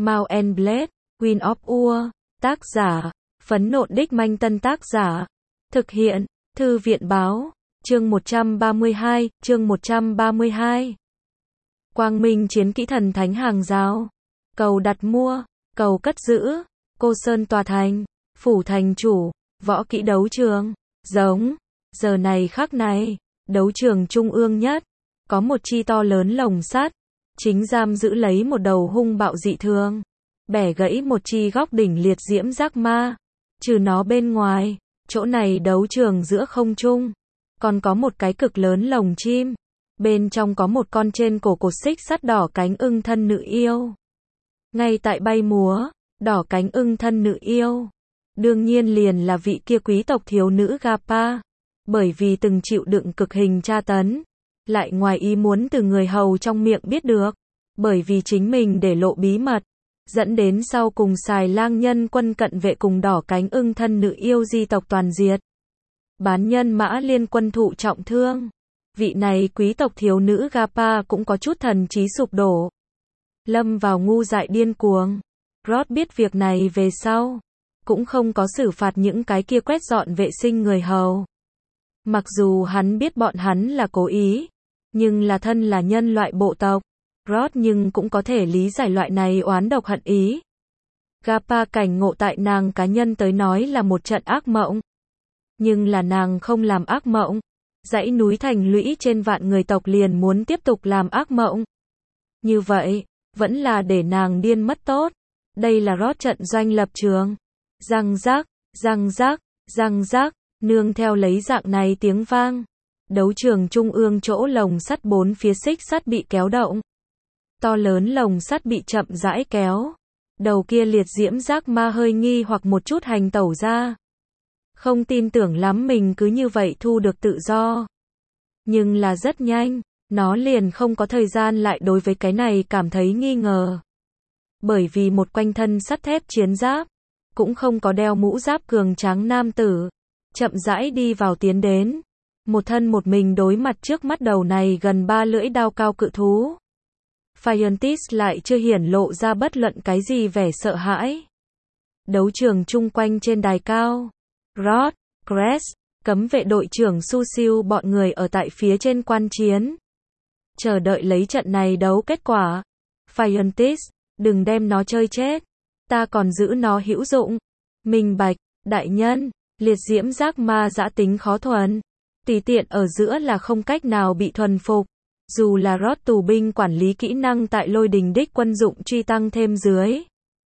Mount and Blade, Queen of Ur, tác giả, Phấn Nộn Đích Manh Tân tác giả, thực hiện, Thư viện báo, chương 132, chương 132. Quang Minh Chiến Kỹ Thần Thánh Hàng Giao, cầu đặt mua, cầu cất giữ, Cô Sơn Tòa Thành, Phủ Thành Chủ, Võ Kỹ Đấu Trường, giống, giờ này khắc này, đấu trường trung ương nhất, có một chi to lớn lồng sắt, chính giam giữ lấy một đầu hung bạo dị thường, bẻ gãy một chi góc đỉnh liệt diễm giác ma, trừ nó bên ngoài, chỗ này đấu trường giữa không trung, còn có một cái cực lớn lồng chim, bên trong có một con trên cổ cột xích sắt đỏ cánh ưng thân nữ yêu. Ngay tại bay múa, đỏ cánh ưng thân nữ yêu, đương nhiên liền là vị kia quý tộc thiếu nữ Gapa, bởi vì từng chịu đựng cực hình tra tấn, lại ngoài ý muốn từ người hầu trong miệng biết được, bởi vì chính mình để lộ bí mật, dẫn đến sau cùng xài lang nhân quân cận vệ cùng đỏ cánh ưng thân nữ yêu di tộc toàn diệt. Bán nhân Mã Liên quân thụ trọng thương. Vị này quý tộc thiếu nữ Gapa cũng có chút thần trí sụp đổ, lâm vào ngu dại điên cuồng. Rod biết việc này về sau, cũng không có xử phạt những cái kia quét dọn vệ sinh người hầu. Mặc dù hắn biết bọn hắn là cố ý, nhưng là thân là nhân loại bộ tộc, Rod nhưng cũng có thể lý giải loại này oán độc hận ý. Gapa cảnh ngộ tại nàng cá nhân tới nói là một trận ác mộng. Nhưng là nàng không làm ác mộng. Dãy núi thành lũy trên vạn người tộc liền muốn tiếp tục làm ác mộng. Như vậy, vẫn là để nàng điên mất tốt. Đây là Rod trận doanh lập trường. Răng rác, răng rác, răng rác, nương theo lấy dạng này tiếng vang. Đấu trường trung ương chỗ lồng sắt bốn phía xích sắt bị kéo động. To lớn lồng sắt bị chậm rãi kéo. Đầu kia liệt diễm giác ma hơi nghi hoặc một chút hành tẩu ra. Không tin tưởng lắm mình cứ như vậy thu được tự do. Nhưng là rất nhanh, nó liền không có thời gian lại đối với cái này cảm thấy nghi ngờ. Bởi vì một quanh thân sắt thép chiến giáp, cũng không có đeo mũ giáp cường tráng nam tử, chậm rãi đi vào tiến đến. Một thân một mình đối mặt trước mắt đầu này gần 3 lưỡi đao cao cự thú. Phiontis lại chưa hiển lộ ra bất luận cái gì vẻ sợ hãi. Đấu trường chung quanh trên đài cao. Rod, Cress, cấm vệ đội trưởng Su Siu bọn người ở tại phía trên quan chiến. Chờ đợi lấy trận này đấu kết quả. Phiontis, đừng đem nó chơi chết. Ta còn giữ nó hữu dụng. Minh bạch, đại nhân, liệt diễm giác ma dã tính khó thuần. Tùy tiện ở giữa là không cách nào bị thuần phục. Dù là Rod tù binh quản lý kỹ năng tại lôi đình đích quân dụng truy tăng thêm dưới.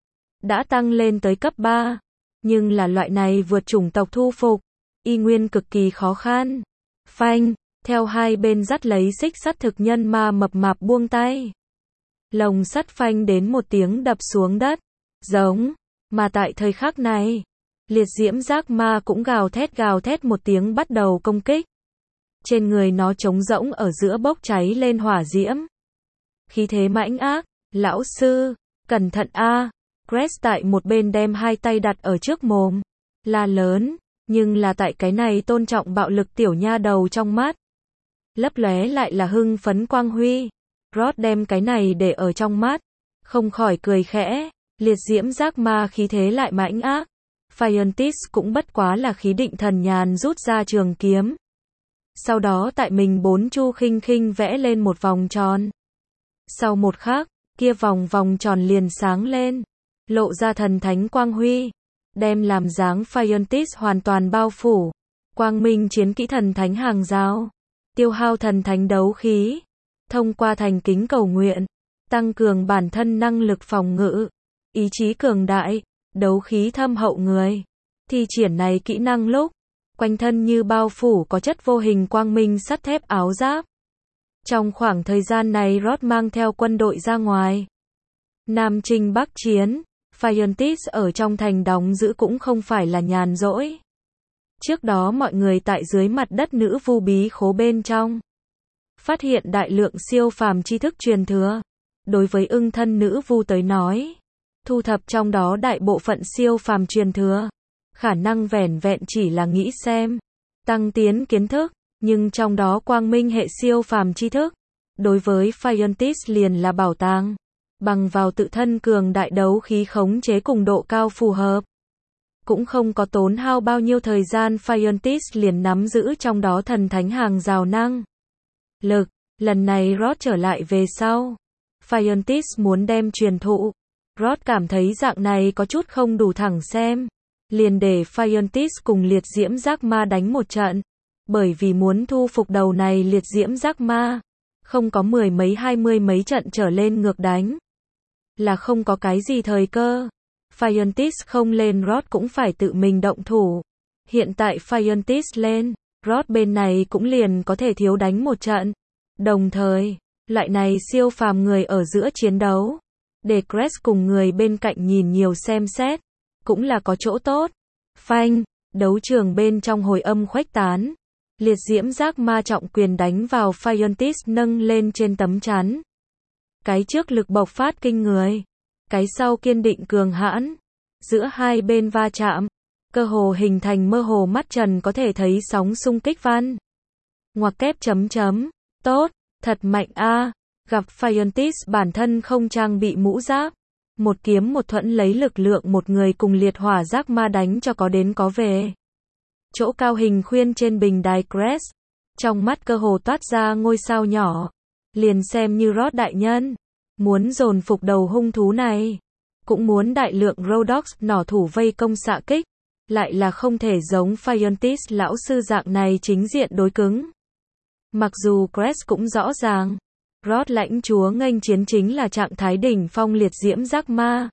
Đã tăng lên tới cấp 3. Nhưng là loại này vượt chủng tộc thu phục, y nguyên cực kỳ khó khăn. Phanh, theo hai bên dắt lấy xích sắt thực nhân ma mập mạp buông tay. Lồng sắt phanh đến một tiếng đập xuống đất. Giống, mà tại thời khắc này, liệt diễm giác ma cũng gào thét một tiếng bắt đầu công kích. Trên người nó trống rỗng ở giữa bốc cháy lên hỏa diễm. Khí thế mãnh ác, lão sư, cẩn thận a. Cress tại một bên đem hai tay đặt ở trước mồm, la lớn, nhưng là tại cái này tôn trọng bạo lực tiểu nha đầu trong mắt. Lấp lóe lại là hưng phấn quang huy. Rod đem cái này để ở trong mắt, không khỏi cười khẽ, liệt diễm giác ma khí thế lại mãnh ác. Phiontis cũng bất quá là khí định thần nhàn rút ra trường kiếm. Sau đó tại mình bốn chu khinh khinh vẽ lên một vòng tròn. Sau một khắc, kia vòng tròn liền sáng lên. Lộ ra thần thánh quang huy, đem làm dáng Phiontis hoàn toàn bao phủ. Quang minh chiến kỹ thần thánh hàng giao, tiêu hao thần thánh đấu khí, thông qua thành kính cầu nguyện, tăng cường bản thân năng lực phòng ngự, ý chí cường đại, đấu khí thâm hậu người. Thi triển này kỹ năng lúc, quanh thân như bao phủ có chất vô hình quang minh sắt thép áo giáp. Trong khoảng thời gian này Rod mang theo quân đội ra ngoài. Nam chinh bắc chiến. Phiontis ở trong thành đóng giữ cũng không phải là nhàn rỗi. Trước đó mọi người tại dưới mặt đất nữ vu bí khố bên trong, phát hiện đại lượng siêu phàm tri thức truyền thừa. Đối với ưng thân nữ vu tới nói, thu thập trong đó đại bộ phận siêu phàm truyền thừa, khả năng vẻn vẹn chỉ là nghĩ xem, tăng tiến kiến thức, nhưng trong đó quang minh hệ siêu phàm tri thức, đối với Phiontis liền là bảo tàng. bằng vào tự thân cường đại đấu khí khống chế cùng độ cao phù hợp. Cũng không có tốn hao bao nhiêu thời gian, Fiontis liền nắm giữ trong đó thần thánh hàng rào năng lực. Lần này Rod trở lại về sau, Fiontis muốn đem truyền thụ. Rod cảm thấy dạng này có chút không đủ thẳng xem, liền để Fiontis cùng liệt diễm giác ma đánh một trận. Bởi vì muốn thu phục đầu này liệt diễm giác ma, không có 10 mấy 20 mấy trận trở lên ngược đánh, là không có cái gì thời cơ. Fiontis không lên, Rod cũng phải tự mình động thủ. Hiện tại Fiontis lên, Rod bên này cũng liền có thể thiếu đánh một trận. Đồng thời, loại này siêu phàm người ở giữa chiến đấu, để Crest cùng người bên cạnh nhìn nhiều xem xét, cũng là có chỗ tốt. Phanh, đấu trường bên trong hồi âm khuếch tán. Liệt diễm giác ma trọng quyền đánh vào Fiontis nâng lên trên tấm chắn. Cái trước lực bộc phát kinh người, cái sau kiên định cường hãn. Giữa hai bên va chạm, cơ hồ hình thành mơ hồ mắt trần có thể thấy sóng xung kích văn. Ngoặc kép chấm chấm, tốt, thật mạnh a. Gặp Fiontis bản thân không trang bị mũ giáp, một kiếm một thuẫn lấy lực lượng một người cùng liệt hỏa giác ma đánh cho có đến có về. Chỗ cao hình khuyên trên bình đài Crest, trong mắt cơ hồ toát ra ngôi sao nhỏ. Liền xem như Rod đại nhân muốn dồn phục đầu hung thú này, cũng muốn đại lượng Rhodox nỏ thủ vây công xạ kích, lại là không thể giống Fiontis lão sư dạng này chính diện đối cứng. Mặc dù Crest cũng rõ ràng, Rod lãnh chúa nghênh chiến chính là trạng thái đỉnh phong liệt diễm giác ma,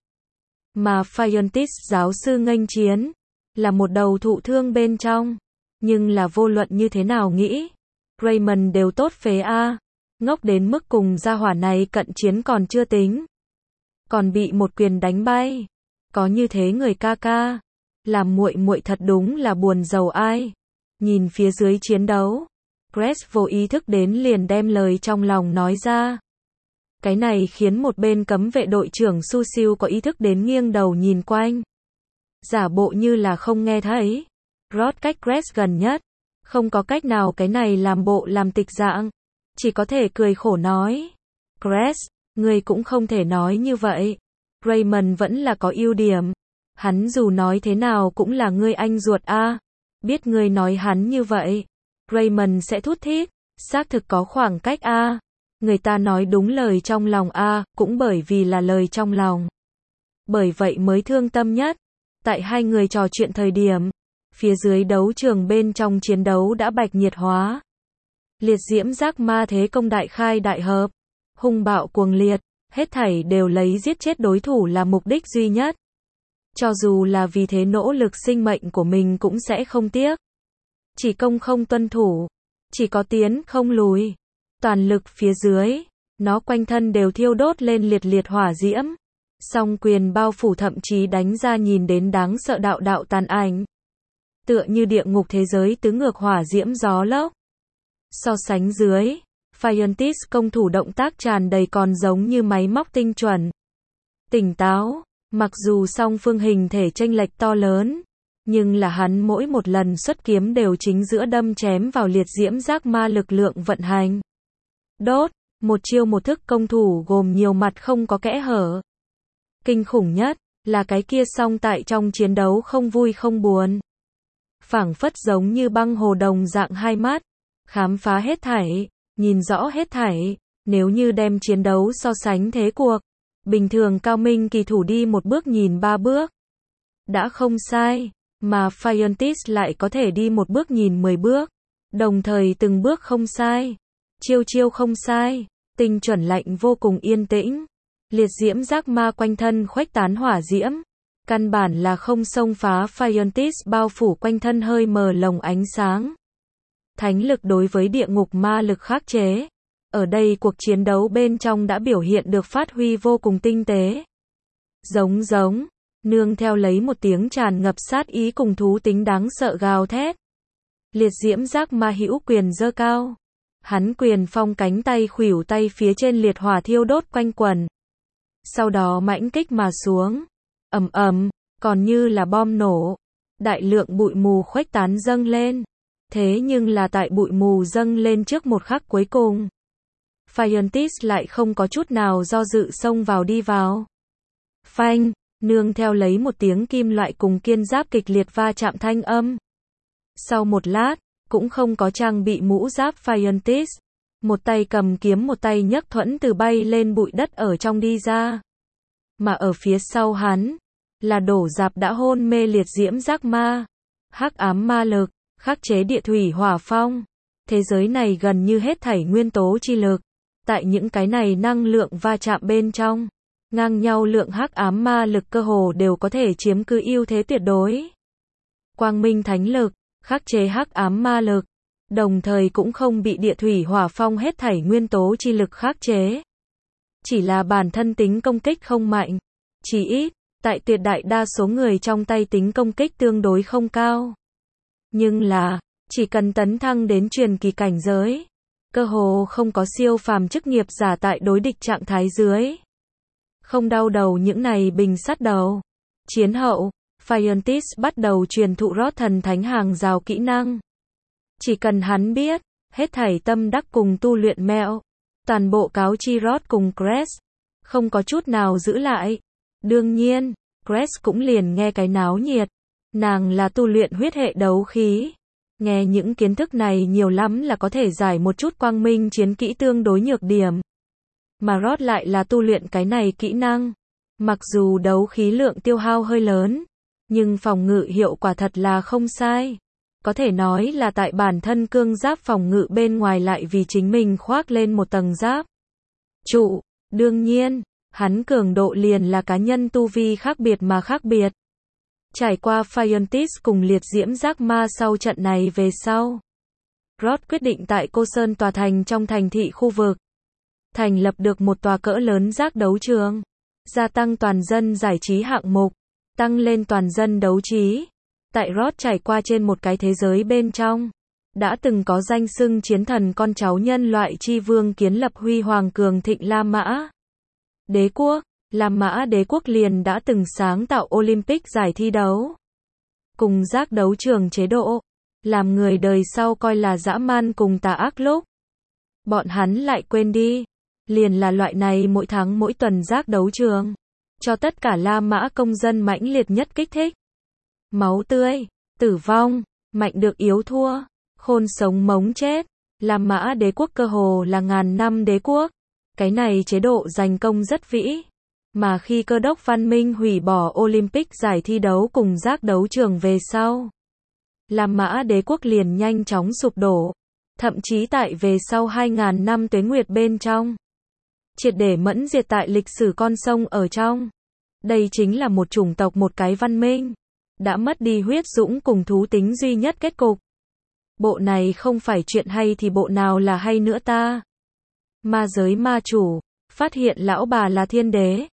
mà Fiontis giáo sư nghênh chiến là một đầu thụ thương bên trong. Nhưng là vô luận như thế nào nghĩ, Raymond đều tốt phế a. Ngốc đến mức cùng gia hỏa này cận chiến còn chưa tính, còn bị một quyền đánh bay. Có như thế người ca ca, làm muội muội thật đúng là buồn rầu ai. Nhìn phía dưới chiến đấu, Crest vô ý thức đến liền đem lời trong lòng nói ra. Cái này khiến một bên cấm vệ đội trưởng Su Siêu có ý thức đến nghiêng đầu nhìn quanh, giả bộ như là không nghe thấy. Rod cách Crest gần nhất, không có cách nào cái này làm bộ làm tịch dạng, chỉ có thể cười khổ nói. Crest, ngươi cũng không thể nói như vậy. Raymond vẫn là có ưu điểm. Hắn dù nói thế nào cũng là ngươi anh ruột a. Biết ngươi nói hắn như vậy, Raymond sẽ thút thít, xác thực có khoảng cách a. Người ta nói đúng lời trong lòng a, cũng bởi vì là lời trong lòng. Bởi vậy mới thương tâm nhất. Tại hai người trò chuyện thời điểm, phía dưới đấu trường bên trong chiến đấu đã bạch nhiệt hóa. Liệt diễm giác ma thế công đại khai đại hợp, hung bạo cuồng liệt, hết thảy đều lấy giết chết đối thủ là mục đích duy nhất. Cho dù là vì thế nỗ lực sinh mệnh của mình cũng sẽ không tiếc. Chỉ công không tuân thủ, chỉ có tiến không lùi. Toàn lực phía dưới, nó quanh thân đều thiêu đốt lên liệt liệt hỏa diễm. Song quyền bao phủ thậm chí đánh ra nhìn đến đáng sợ đạo đạo tàn ảnh. Tựa như địa ngục thế giới tứ ngược hỏa diễm gió lốc. So sánh dưới, Fiontis công thủ động tác tràn đầy còn giống như máy móc tinh chuẩn, tỉnh táo. Mặc dù song phương hình thể chênh lệch to lớn, nhưng là hắn mỗi một lần xuất kiếm đều chính giữa đâm chém vào liệt diễm giác ma lực lượng vận hành. Đốt, một chiêu một thức công thủ gồm nhiều mặt không có kẽ hở. Kinh khủng nhất là cái kia song tại trong chiến đấu không vui không buồn, phảng phất giống như băng hồ đồng dạng hai mắt, khám phá hết thảy, nhìn rõ hết thảy. Nếu như đem chiến đấu so sánh thế cuộc, bình thường cao minh kỳ thủ đi một bước nhìn ba bước đã không sai, mà Fiontis lại có thể đi một bước nhìn 10 bước, đồng thời từng bước không sai, chiêu chiêu không sai, tinh chuẩn lạnh vô cùng yên tĩnh. Liệt diễm giác ma quanh thân khuếch tán hỏa diễm, căn bản là không xông phá Fiontis bao phủ quanh thân hơi mờ lồng ánh sáng. Thánh lực đối với địa ngục ma lực khắc chế, ở đây cuộc chiến đấu bên trong đã biểu hiện được phát huy vô cùng tinh tế. Giống giống, nương theo lấy một tiếng tràn ngập sát ý cùng thú tính đáng sợ gào thét. Liệt diễm giác ma hữu quyền giơ cao. Hắn quyền phong cánh tay khuỷu tay phía trên liệt hỏa thiêu đốt quanh quần. Sau đó mãnh kích mà xuống. Ầm ầm, còn như là bom nổ. Đại lượng bụi mù khuếch tán dâng lên. Thế nhưng là tại bụi mù dâng lên trước một khắc cuối cùng, Phiontis lại không có chút nào do dự xông vào đi vào. Phanh, nương theo lấy một tiếng kim loại cùng kiên giáp kịch liệt va chạm thanh âm. Sau một lát, cũng không có trang bị mũ giáp Phiontis. Một tay cầm kiếm một tay nhấc thuẫn từ bay lên bụi đất ở trong đi ra. Mà ở phía sau hắn, là đổ rạp đã hôn mê liệt diễm giác ma. Hắc ám ma lực, khắc chế địa thủy hỏa phong. Thế giới này gần như hết thảy nguyên tố chi lực. Tại những cái này năng lượng va chạm bên trong, ngang nhau lượng hắc ám ma lực cơ hồ đều có thể chiếm cứ ưu thế tuyệt đối. Quang minh thánh lực, khắc chế hắc ám ma lực, đồng thời cũng không bị địa thủy hỏa phong hết thảy nguyên tố chi lực khắc chế. Chỉ là bản thân tính công kích không mạnh, chỉ ít, tại tuyệt đại đa số người trong tay tính công kích tương đối không cao. Nhưng là, chỉ cần tấn thăng đến truyền kỳ cảnh giới, cơ hồ không có siêu phàm chức nghiệp giả tại đối địch trạng thái dưới. Không đau đầu những này bình sắt đầu. Chiến hậu, Phiontis bắt đầu truyền thụ Rod thần thánh hàng rào kỹ năng. Chỉ cần hắn biết, hết thảy tâm đắc cùng tu luyện mẹo, toàn bộ cáo chi Rod cùng Crest, không có chút nào giữ lại. Đương nhiên, Crest cũng liền nghe cái náo nhiệt. Nàng là tu luyện huyết hệ đấu khí. Nghe những kiến thức này nhiều lắm là có thể giải một chút quang minh chiến kỹ tương đối nhược điểm. Mà Rod lại là tu luyện cái này kỹ năng. Mặc dù đấu khí lượng tiêu hao hơi lớn, nhưng phòng ngự hiệu quả thật là không sai. Có thể nói là tại bản thân cương giáp phòng ngự bên ngoài lại vì chính mình khoác lên một tầng giáp trụ. Đương nhiên, hắn cường độ liền là cá nhân tu vi khác biệt mà khác biệt. Trải qua Phiontis cùng liệt diễm giác ma sau trận này về sau, Rod quyết định tại Cô Sơn tòa thành trong thành thị khu vực thành lập được một tòa cỡ lớn giác đấu trường, gia tăng toàn dân giải trí hạng mục, tăng lên toàn dân đấu trí. Tại Rod trải qua trên một cái thế giới bên trong, đã từng có danh xưng chiến thần con cháu nhân loại chi vương kiến lập huy hoàng cường thịnh La Mã Đế quốc. La Mã Đế quốc liền đã từng sáng tạo Olympic giải thi đấu, cùng giác đấu trường chế độ, làm người đời sau coi là dã man cùng tà ác lúc. Bọn hắn lại quên đi, liền là loại này mỗi tháng mỗi tuần giác đấu trường, cho tất cả La Mã công dân mãnh liệt nhất kích thích. Máu tươi, tử vong, mạnh được yếu thua, khôn sống mống chết. La Mã Đế quốc cơ hồ là ngàn năm đế quốc. Cái này chế độ giành công rất vĩ. Mà khi cơ đốc văn minh hủy bỏ Olympic giải thi đấu cùng giác đấu trường về sau, La Mã Đế quốc liền nhanh chóng sụp đổ. Thậm chí tại về sau 2000 năm tuế nguyệt bên trong, triệt để mẫn diệt tại lịch sử con sông ở trong. Đây chính là một chủng tộc một cái văn minh, đã mất đi huyết dũng cùng thú tính duy nhất kết cục. Bộ này không phải chuyện hay thì bộ nào là hay nữa ta? Ma giới ma chủ, phát hiện lão bà là thiên đế.